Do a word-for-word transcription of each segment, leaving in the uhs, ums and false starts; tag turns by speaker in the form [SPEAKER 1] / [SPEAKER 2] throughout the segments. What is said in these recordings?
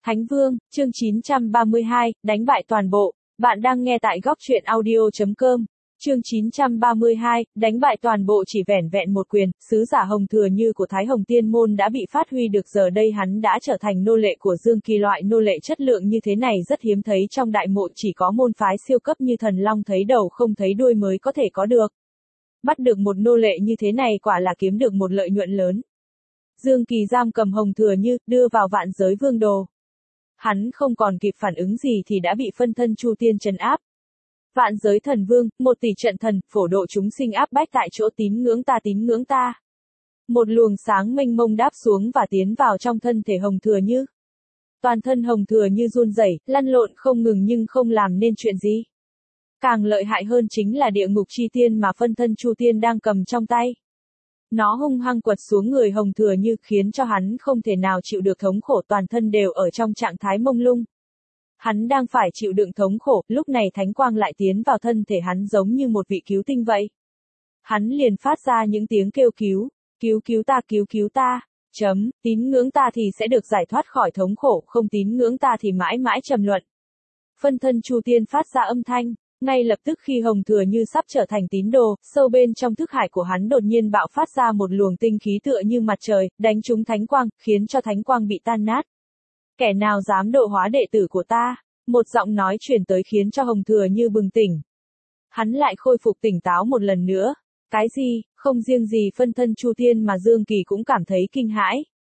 [SPEAKER 1] Thánh Vương, chương chín trăm ba mươi hai, đánh bại toàn bộ. Bạn đang nghe tại góc truyện audio.com. Chương chín trăm ba mươi hai, đánh bại toàn bộ chỉ vẻn vẹn một quyền, sứ giả Hồng Thừa Như của Thái Hồng Tiên Môn đã bị phát huy được, giờ đây hắn đã trở thành nô lệ của Dương Kỳ. Loại nô lệ chất lượng như thế này rất hiếm thấy trong đại mộ, chỉ có môn phái siêu cấp như Thần Long thấy đầu không thấy đuôi mới có thể có được. Bắt được một nô lệ như thế này quả là kiếm được một lợi nhuận lớn. Dương Kỳ giam cầm Hồng Thừa Như, đưa vào Vạn Giới Vương Đồ. Hắn không còn kịp phản ứng gì thì đã bị phân thân Chu Tiên trấn áp. Vạn Giới Thần Vương, một tỷ trận thần, phổ độ chúng sinh áp bách tại chỗ, tín ngưỡng ta tín ngưỡng ta. Một luồng sáng mênh mông đáp xuống và tiến vào trong thân thể Hồng Thừa Như. Toàn thân Hồng Thừa Như run rẩy, lăn lộn không ngừng nhưng không làm nên chuyện gì. Càng lợi hại hơn chính là địa ngục chi tiên mà phân thân Chu Tiên đang cầm trong tay. Nó hung hăng quật xuống người Hồng Thừa Như, khiến cho hắn không thể nào chịu được thống khổ, toàn thân đều ở trong trạng thái mông lung. Hắn đang phải chịu đựng thống khổ, lúc này thánh quang lại tiến vào thân thể hắn giống như một vị cứu tinh vậy. Hắn liền phát ra những tiếng kêu cứu, cứu cứu ta cứu cứu ta, chấm, tín ngưỡng ta thì sẽ được giải thoát khỏi thống khổ, không tín ngưỡng ta thì mãi mãi trầm luận. Phân thân Chu Tiên phát ra âm thanh. Ngay lập tức khi Hồng Thừa Như sắp trở thành tín đồ, sâu bên trong thức hải của hắn đột nhiên bạo phát ra một luồng tinh khí tựa như mặt trời, đánh trúng thánh quang, khiến cho thánh quang bị tan nát. Kẻ nào dám độ hóa đệ tử của ta? Một giọng nói truyền tới khiến cho Hồng Thừa Như bừng tỉnh. Hắn lại khôi phục tỉnh táo một lần nữa. Cái gì? Không riêng gì phân thân Chu Tiên mà Dương Kỳ cũng cảm thấy kinh hãi.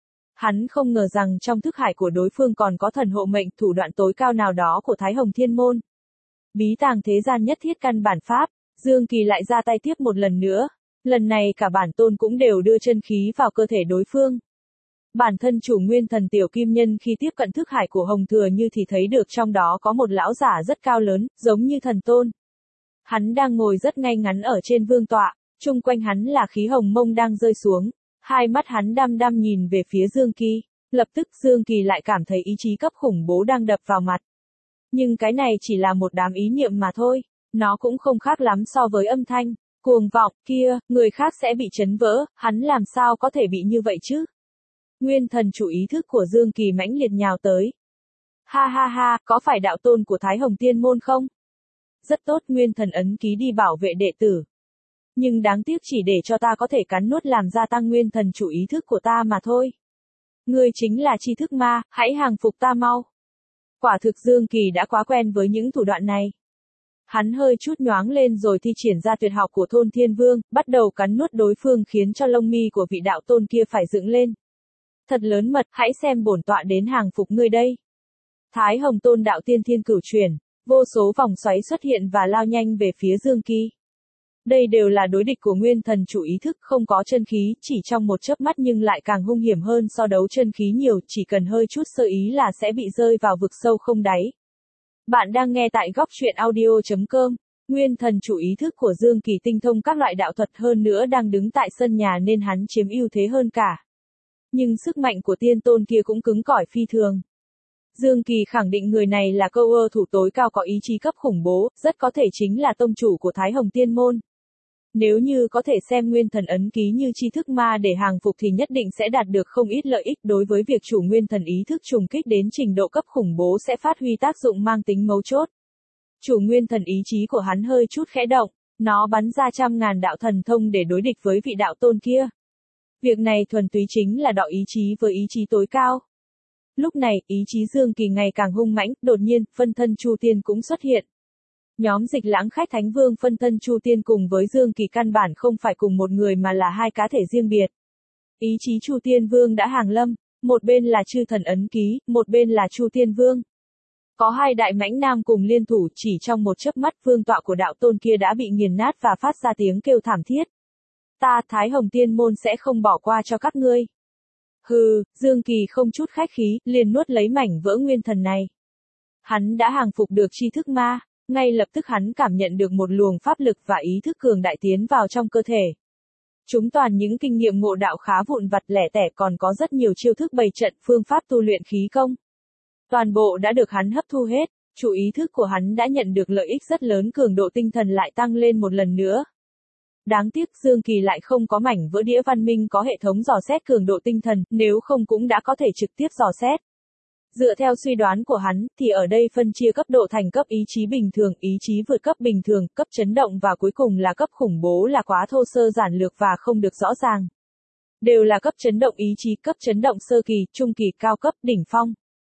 [SPEAKER 1] Hắn không ngờ rằng trong thức hải của đối phương còn có thần hộ mệnh, thủ đoạn tối cao nào đó của Thái Hồng Thiên Môn. Bí tàng thế gian nhất thiết căn bản pháp, Dương Kỳ lại ra tay tiếp một lần nữa. Lần này cả bản tôn cũng đều đưa chân khí vào cơ thể đối phương. Bản thân chủ nguyên thần Tiểu Kim Nhân khi tiếp cận thức hải của Hồng Thừa Như thì thấy được trong đó có một lão giả rất cao lớn, giống như thần tôn. Hắn đang ngồi rất ngay ngắn ở trên vương tọa, chung quanh hắn là khí hồng mông đang rơi xuống. Hai mắt hắn đăm đăm nhìn về phía Dương Kỳ. Lập tức Dương Kỳ lại cảm thấy ý chí cấp khủng bố đang đập vào mặt. Nhưng cái này chỉ là một đám ý niệm mà thôi, nó cũng không khác lắm so với âm thanh cuồng vọng kia, người khác sẽ bị chấn vỡ, hắn làm sao có thể bị như vậy chứ? Nguyên thần chủ ý thức của Dương Kỳ mãnh liệt nhào tới. Ha ha ha, có phải đạo tôn của Thái Hồng Tiên Môn không? Rất tốt, nguyên thần ấn ký đi bảo vệ đệ tử. Nhưng đáng tiếc chỉ để cho ta có thể cắn nuốt làm gia tăng nguyên thần chủ ý thức của ta mà thôi. Ngươi chính là tri thức ma, hãy hàng phục ta mau. Quả thực Dương Kỳ đã quá quen với những thủ đoạn này. Hắn hơi chút nhoáng lên rồi thi triển ra tuyệt học của Thôn Thiên Vương, bắt đầu cắn nuốt đối phương khiến cho lông mi của vị đạo tôn kia phải dựng lên. Thật lớn mật, hãy xem bổn tọa đến hàng phục ngươi đây. Thái Hồng Tôn đạo tiên thiên cửu chuyển, vô số vòng xoáy xuất hiện và lao nhanh về phía Dương Kỳ. Đây đều là đối địch của nguyên thần chủ ý thức, không có chân khí, chỉ trong một chớp mắt nhưng lại càng hung hiểm hơn so đấu chân khí nhiều, chỉ cần hơi chút sơ ý là sẽ bị rơi vào vực sâu không đáy. Bạn đang nghe tại góc truyện audio.com. Nguyên thần chủ ý thức của Dương Kỳ tinh thông các loại đạo thuật, hơn nữa đang đứng tại sân nhà nên hắn chiếm ưu thế hơn cả. Nhưng sức mạnh của tiên tôn kia cũng cứng cỏi phi thường. Dương Kỳ khẳng định người này là câu ơ thủ tối cao có ý chí cấp khủng bố, rất có thể chính là tông chủ của Thái Hồng Tiên Môn. Nếu như có thể xem nguyên thần ấn ký như tri thức ma để hàng phục thì nhất định sẽ đạt được không ít lợi ích. Đối với việc chủ nguyên thần ý thức trùng kích đến trình độ cấp khủng bố sẽ phát huy tác dụng mang tính mấu chốt. Chủ nguyên thần ý chí của hắn hơi chút khẽ động, nó bắn ra trăm ngàn đạo thần thông để đối địch với vị đạo tôn kia. Việc này thuần túy chính là đọ ý chí với ý chí tối cao. Lúc này, ý chí Dương Kỳ ngày càng hung mãnh, đột nhiên, phân thân Chu Tiên cũng xuất hiện. Nhóm Dịch Lãng Khách Thánh Vương phân thân Chu Tiên cùng với Dương Kỳ căn bản không phải cùng một người mà là hai cá thể riêng biệt. Ý chí Chu Tiên Vương đã hàng lâm, một bên là chư thần ấn ký, một bên là Chu Tiên Vương. Có hai đại mãnh nam cùng liên thủ, chỉ trong một chớp mắt vương tọa của đạo tôn kia đã bị nghiền nát và phát ra tiếng kêu thảm thiết. Ta, Thái Hồng Tiên Môn sẽ không bỏ qua cho các ngươi. Hừ, Dương Kỳ không chút khách khí, liền nuốt lấy mảnh vỡ nguyên thần này. Hắn đã hàng phục được tri thức ma. Ngay lập tức hắn cảm nhận được một luồng pháp lực và ý thức cường đại tiến vào trong cơ thể. Chúng toàn những kinh nghiệm ngộ đạo khá vụn vặt lẻ tẻ, còn có rất nhiều chiêu thức bày trận, phương pháp tu luyện khí công. Toàn bộ đã được hắn hấp thu hết, chủ ý thức của hắn đã nhận được lợi ích rất lớn, cường độ tinh thần lại tăng lên một lần nữa. Đáng tiếc Dương Kỳ lại không có mảnh vỡ đĩa văn minh có hệ thống dò xét cường độ tinh thần, nếu không cũng đã có thể trực tiếp dò xét. Dựa theo suy đoán của hắn, thì ở đây phân chia cấp độ thành cấp ý chí bình thường, ý chí vượt cấp bình thường, cấp chấn động và cuối cùng là cấp khủng bố là quá thô sơ giản lược và không được rõ ràng. Đều là cấp chấn động ý chí, cấp chấn động sơ kỳ, trung kỳ, cao cấp, đỉnh phong.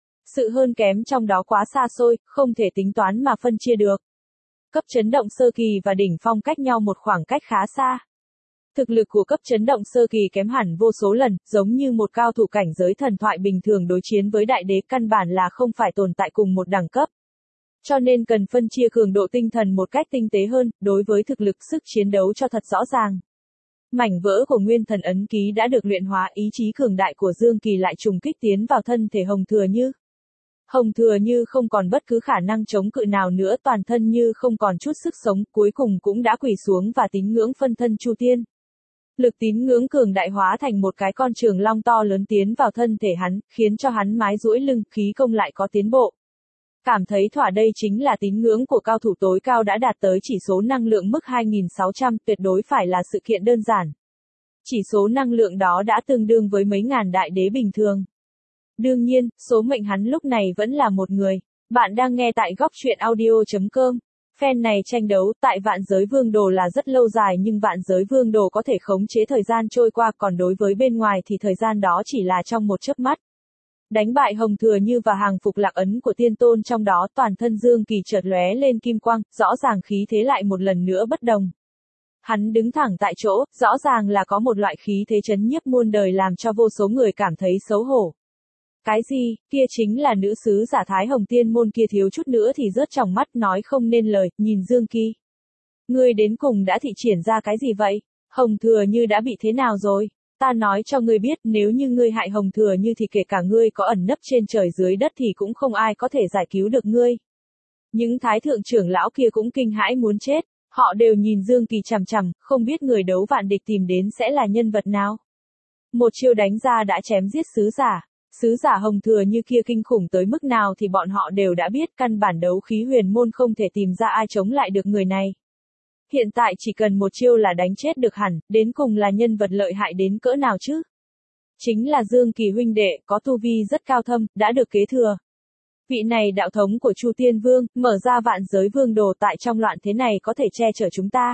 [SPEAKER 1] Sự hơn kém trong đó quá xa xôi, không thể tính toán mà phân chia được. Cấp chấn động sơ kỳ và đỉnh phong cách nhau một khoảng cách khá xa. Thực lực của cấp chấn động sơ kỳ kém hẳn vô số lần, giống như một cao thủ cảnh giới thần thoại bình thường đối chiến với đại đế, căn bản là không phải tồn tại cùng một đẳng cấp. Cho nên cần phân chia cường độ tinh thần một cách tinh tế hơn, đối với thực lực sức chiến đấu cho thật rõ ràng. Mảnh vỡ của nguyên thần ấn ký đã được luyện hóa, ý chí cường đại của Dương Kỳ lại trùng kích tiến vào thân thể Hồng Thừa Như. Hồng Thừa Như không còn bất cứ khả năng chống cự nào nữa, toàn thân như không còn chút sức sống, cuối cùng cũng đã quỳ xuống và tín ngưỡng phân thân Chu Tiên. Lực tín ngưỡng cường đại hóa thành một cái con trường long to lớn tiến vào thân thể hắn, khiến cho hắn mái duỗi lưng, khí công lại có tiến bộ. Cảm thấy thỏa đây chính là tín ngưỡng của cao thủ tối cao đã đạt tới chỉ số năng lượng mức hai nghìn sáu trăm, tuyệt đối phải là sự kiện đơn giản. Chỉ số năng lượng đó đã tương đương với mấy ngàn đại đế bình thường. Đương nhiên, số mệnh hắn lúc này vẫn là một người. Bạn đang nghe tại góc truyện audio chấm com. Fan này tranh đấu tại vạn giới vương đồ là rất lâu dài, nhưng vạn giới vương đồ có thể khống chế thời gian trôi qua, còn đối với bên ngoài thì thời gian đó chỉ là trong một chớp mắt. Đánh bại Hồng Thừa Như và hàng phục lạc ấn của tiên tôn, trong đó toàn thân Dương Kỳ chợt lóe lên kim quang, rõ ràng khí thế lại một lần nữa bất đồng. Hắn đứng thẳng tại chỗ, rõ ràng là có một loại khí thế chấn nhiếp muôn đời làm cho vô số người cảm thấy xấu hổ. Cái gì, kia chính là nữ sứ giả Thái Hồng Tiên môn kia, thiếu chút nữa thì rớt trong mắt nói không nên lời, nhìn Dương Kỳ. Ngươi đến cùng đã thị triển ra cái gì vậy? Hồng Thừa Như đã bị thế nào rồi? Ta nói cho ngươi biết, nếu như ngươi hại Hồng Thừa Như thì kể cả ngươi có ẩn nấp trên trời dưới đất thì cũng không ai có thể giải cứu được ngươi. Những thái thượng trưởng lão kia cũng kinh hãi muốn chết, họ đều nhìn Dương Kỳ chằm chằm, không biết người đấu vạn địch tìm đến sẽ là nhân vật nào. Một chiêu đánh ra đã chém giết sứ giả. Sứ giả Hồng Thừa Như kia kinh khủng tới mức nào thì bọn họ đều đã biết, căn bản đấu khí huyền môn không thể tìm ra ai chống lại được người này. Hiện tại chỉ cần một chiêu là đánh chết được hẳn, đến cùng là nhân vật lợi hại đến cỡ nào chứ? Chính là Dương Kỳ huynh đệ, có tu vi rất cao thâm, đã được kế thừa. Vị này đạo thống của Chu Tiên Vương, mở ra vạn giới vương đồ tại trong loạn thế này có thể che chở chúng ta.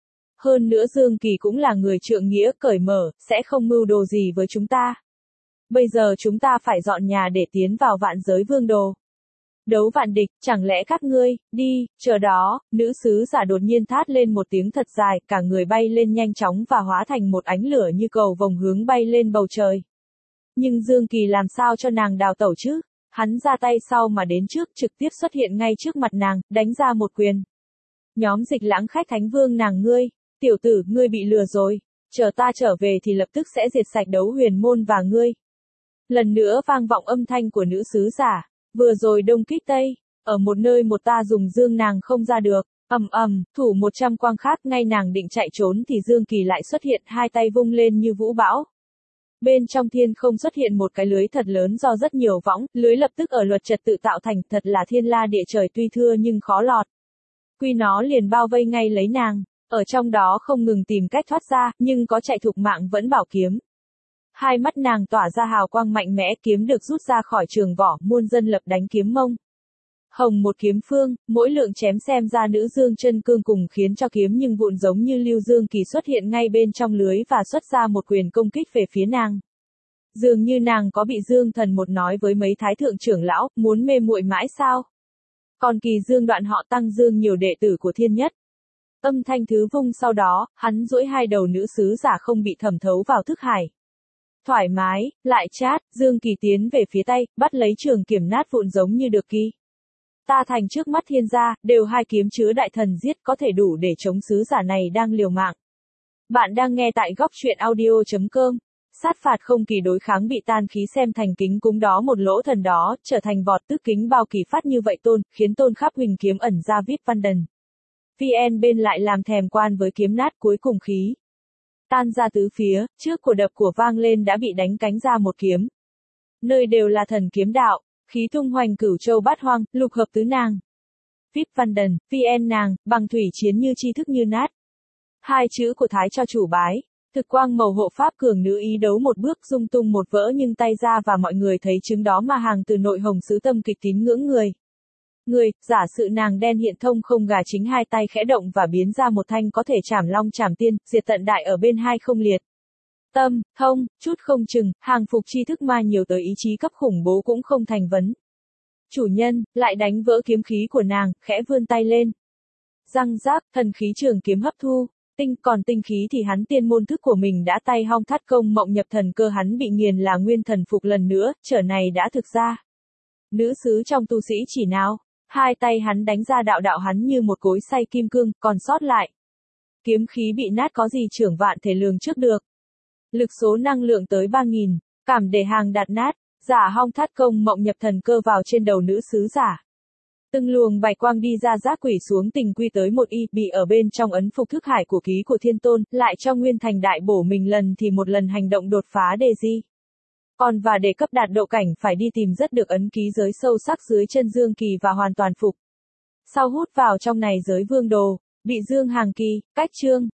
[SPEAKER 1] Hơn nữa Dương Kỳ cũng là người trượng nghĩa, cởi mở, sẽ không mưu đồ gì với chúng ta. Bây giờ chúng ta phải dọn nhà để tiến vào vạn giới vương đồ. Đấu vạn địch, chẳng lẽ các ngươi, đi, chờ đó, nữ sứ giả đột nhiên thát lên một tiếng thật dài, cả người bay lên nhanh chóng và hóa thành một ánh lửa như cầu vồng hướng bay lên bầu trời. Nhưng Dương Kỳ làm sao cho nàng đào tẩu chứ? Hắn ra tay sau mà đến trước, trực tiếp xuất hiện ngay trước mặt nàng, đánh ra một quyền. Nhóm Dịch Lãng khách thánh vương nàng ngươi, tiểu tử, ngươi bị lừa rồi, chờ ta trở về thì lập tức sẽ diệt sạch đấu huyền môn và ngươi. Lần nữa vang vọng âm thanh của nữ sứ giả, vừa rồi đông kích tây, ở một nơi một ta dùng dương nàng không ra được, ầm ầm, thủ một trăm quang khác, ngay nàng định chạy trốn thì Dương Kỳ lại xuất hiện, hai tay vung lên như vũ bão. Bên trong thiên không xuất hiện một cái lưới thật lớn do rất nhiều võng, lưới lập tức ở luật trật tự tạo thành, thật là thiên la địa trời, tuy thưa nhưng khó lọt. Quy nó liền bao vây ngay lấy nàng, ở trong đó không ngừng tìm cách thoát ra, nhưng có chạy thục mạng vẫn bảo kiếm. Hai mắt nàng tỏa ra hào quang mạnh mẽ, kiếm được rút ra khỏi trường vỏ, muôn dân lập đánh kiếm mông. Hồng một kiếm phương, mỗi lượng chém xem ra nữ dương chân cương cùng khiến cho kiếm nhưng vụn giống như lưu. Dương Kỳ xuất hiện ngay bên trong lưới và xuất ra một quyền công kích về phía nàng. Dường như nàng có bị Dương Thần một nói với mấy thái thượng trưởng lão, muốn mê muội mãi sao? Còn Kỳ Dương đoạn họ Tăng Dương nhiều đệ tử của thiên nhất. Âm thanh thứ vung sau đó, hắn duỗi hai đầu nữ sứ giả không bị thẩm thấu vào thức hải. Thoải mái, lại chát, Dương Kỳ tiến về phía tay, bắt lấy trường kiếm nát vụn giống như được kỳ. Ta thành trước mắt thiên gia, đều hai kiếm chứa đại thần giết, có thể đủ để chống sứ giả này đang liều mạng. Bạn đang nghe tại góc truyện audio chấm com. Sát phạt không kỳ đối kháng bị tan khí xem thành kính cúng đó một lỗ thần đó, trở thành vọt tức kính bao kỳ phát như vậy tôn, khiến tôn khắp huỳnh kiếm ẩn ra vít văn đần. vê en bên lại làm thèm quan với kiếm nát cuối cùng khí. Tan ra tứ phía, trước của đập của vang lên đã bị đánh cánh ra một kiếm. Nơi đều là thần kiếm đạo, khí tung hoành cửu châu bát hoang, lục hợp tứ nàng. vê i pê Văn Đần, vê en nàng, bằng thủy chiến như tri thức như nát. Hai chữ của Thái cho chủ bái. Thực quang màu hộ pháp cường nữ ý đấu một bước dung tung một vỡ nhưng tay ra và mọi người thấy chứng đó mà hàng từ nội hồng sứ tâm kịch tín ngưỡng người. Người, giả sự nàng đen hiện thông không gà chính hai tay khẽ động và biến ra một thanh có thể chảm long chảm tiên, diệt tận đại ở bên hai không liệt. Tâm, thông, chút không chừng, hàng phục tri thức ma nhiều tới ý chí cấp khủng bố cũng không thành vấn. Chủ nhân, lại đánh vỡ kiếm khí của nàng, khẽ vươn tay lên. Răng rác, thần khí trường kiếm hấp thu. Tinh còn tinh khí thì hắn tiên môn thức của mình đã tay hong thắt công mộng nhập thần cơ hắn bị nghiền là nguyên thần phục lần nữa, trở này đã thực ra. Nữ sứ trong tu sĩ chỉ nào, hai tay hắn đánh ra đạo đạo hắn như một cối xay kim cương, còn sót lại. Kiếm khí bị nát có gì trưởng vạn thể lường trước được. Lực số năng lượng tới ba nghìn, cảm để hàng đạt nát, giả hong thắt công mộng nhập thần cơ vào trên đầu nữ sứ giả. Từng luồng bạch quang đi ra giác quỷ xuống tình quy tới một y, bị ở bên trong ấn phục thức hải của ký của thiên tôn, lại cho nguyên thành đại bổ mình lần thì một lần hành động đột phá đề di. Còn và để cấp đạt độ cảnh phải đi tìm rất được ấn ký giới sâu sắc dưới chân dương kỳ và hoàn toàn phục. Sau hút vào trong này giới vương đồ, bị dương hàng kỳ, cách chương.